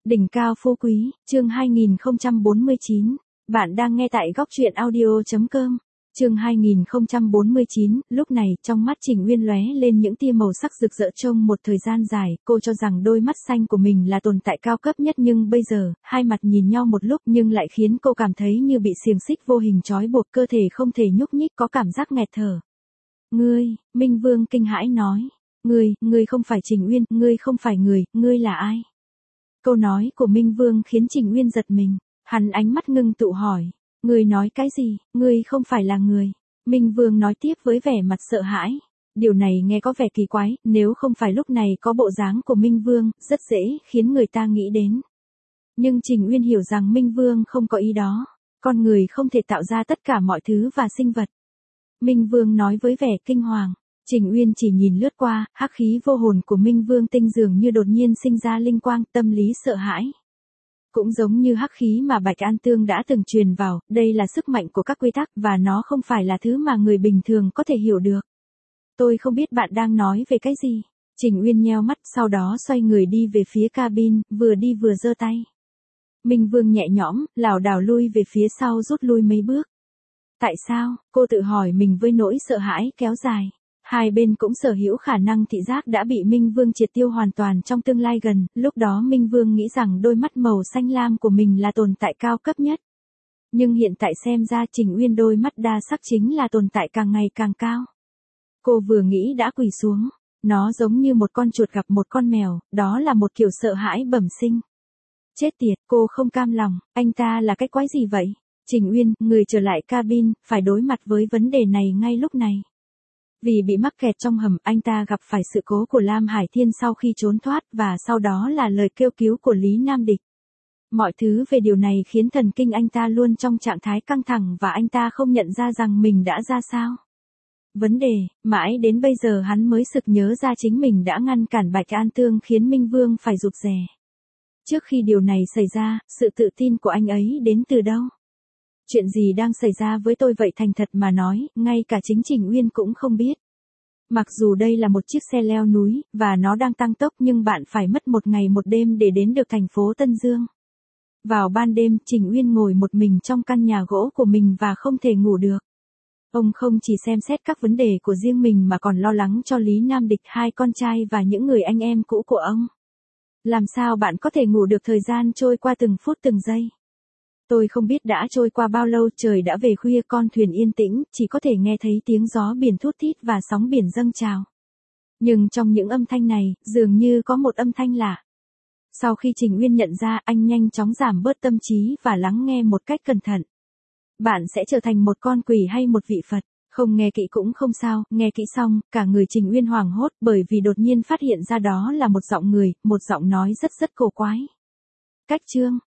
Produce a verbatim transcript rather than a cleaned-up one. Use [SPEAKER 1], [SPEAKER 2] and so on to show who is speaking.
[SPEAKER 1] Đỉnh cao phú quý, chương hai nghìn không trăm bốn mươi chín. Bạn đang nghe tại góc truyện audio chấm com. Chương hai nghìn không trăm bốn mươi chín, lúc này trong mắt Trình Uyên lóe lên những tia màu sắc rực rỡ. Trong một thời gian dài, cô cho rằng đôi mắt xanh của mình là tồn tại cao cấp nhất, nhưng bây giờ, hai mặt nhìn nhau một lúc nhưng lại khiến cô cảm thấy như bị xiềng xích vô hình trói buộc, cơ thể không thể nhúc nhích, có cảm giác nghẹt thở. Ngươi, Minh Vương kinh hãi nói. Ngươi, ngươi không phải Trình Uyên, ngươi không phải người, ngươi là ai? Câu nói của Minh Vương khiến Trình Uyên giật mình, hắn ánh mắt ngưng tụ hỏi, ngươi nói cái gì, ngươi không phải là người. Minh Vương nói tiếp với vẻ mặt sợ hãi, điều này nghe có vẻ kỳ quái, nếu không phải lúc này có bộ dáng của Minh Vương, rất dễ khiến người ta nghĩ đến. Nhưng Trình Uyên hiểu rằng Minh Vương không có ý đó, con người không thể tạo ra tất cả mọi thứ và sinh vật. Minh Vương nói với vẻ kinh hoàng. Trình Uyên chỉ nhìn lướt qua, hắc khí vô hồn của Minh Vương tinh dường như đột nhiên sinh ra linh quang, tâm lý sợ hãi. Cũng giống như hắc khí mà Bạch An Tương đã từng truyền vào, đây là sức mạnh của các quy tắc và nó không phải là thứ mà người bình thường có thể hiểu được. Tôi không biết bạn đang nói về cái gì. Trình Uyên nheo mắt, sau đó xoay người đi về phía cabin, vừa đi vừa giơ tay. Minh Vương nhẹ nhõm, lảo đảo lui về phía sau, rút lui mấy bước. Tại sao? Cô tự hỏi mình với nỗi sợ hãi kéo dài. Hai bên cũng sở hữu khả năng thị giác đã bị Minh Vương triệt tiêu hoàn toàn trong tương lai gần, lúc đó Minh Vương nghĩ rằng đôi mắt màu xanh lam của mình là tồn tại cao cấp nhất. Nhưng hiện tại xem ra Trình Uyên đôi mắt đa sắc chính là tồn tại càng ngày càng cao. Cô vừa nghĩ đã quỳ xuống, nó giống như một con chuột gặp một con mèo, đó là một kiểu sợ hãi bẩm sinh. Chết tiệt, cô không cam lòng, anh ta là cái quái gì vậy? Trình Uyên, người trở lại cabin, phải đối mặt với vấn đề này ngay lúc này. Vì bị mắc kẹt trong hầm, anh ta gặp phải sự cố của Lam Hải Thiên sau khi trốn thoát, và sau đó là lời kêu cứu của Lý Nam Địch. Mọi thứ về điều này khiến thần kinh anh ta luôn trong trạng thái căng thẳng và anh ta không nhận ra rằng mình đã ra sao. Vấn đề, mãi đến bây giờ hắn mới sực nhớ ra chính mình đã ngăn cản Bạch An Tương khiến Minh Vương phải rụt rè. Trước khi điều này xảy ra, sự tự tin của anh ấy đến từ đâu? Chuyện gì đang xảy ra với tôi vậy? Thành thật mà nói, ngay cả chính Trình Uyên cũng không biết. Mặc dù đây là một chiếc xe leo núi, và nó đang tăng tốc, nhưng bạn phải mất một ngày một đêm để đến được thành phố Tân Dương. Vào ban đêm, Trình Uyên ngồi một mình trong căn nhà gỗ của mình và không thể ngủ được. Ông không chỉ xem xét các vấn đề của riêng mình mà còn lo lắng cho Lý Nam Địch, hai con trai và những người anh em cũ của ông. Làm sao bạn có thể ngủ được? Thời gian trôi qua từng phút từng giây. Tôi không biết đã trôi qua bao lâu, trời đã về khuya, con thuyền yên tĩnh, chỉ có thể nghe thấy tiếng gió biển thút thít và sóng biển dâng trào. Nhưng trong những âm thanh này, dường như có một âm thanh lạ. Sau khi Trình Uyên nhận ra, anh nhanh chóng giảm bớt tâm trí và lắng nghe một cách cẩn thận. Bạn sẽ trở thành một con quỷ hay một vị Phật? Không nghe kỹ cũng không sao, nghe kỹ xong, cả người Trình Uyên hoảng hốt bởi vì đột nhiên phát hiện ra đó là một giọng người, một giọng nói rất rất cổ quái. Cách chương,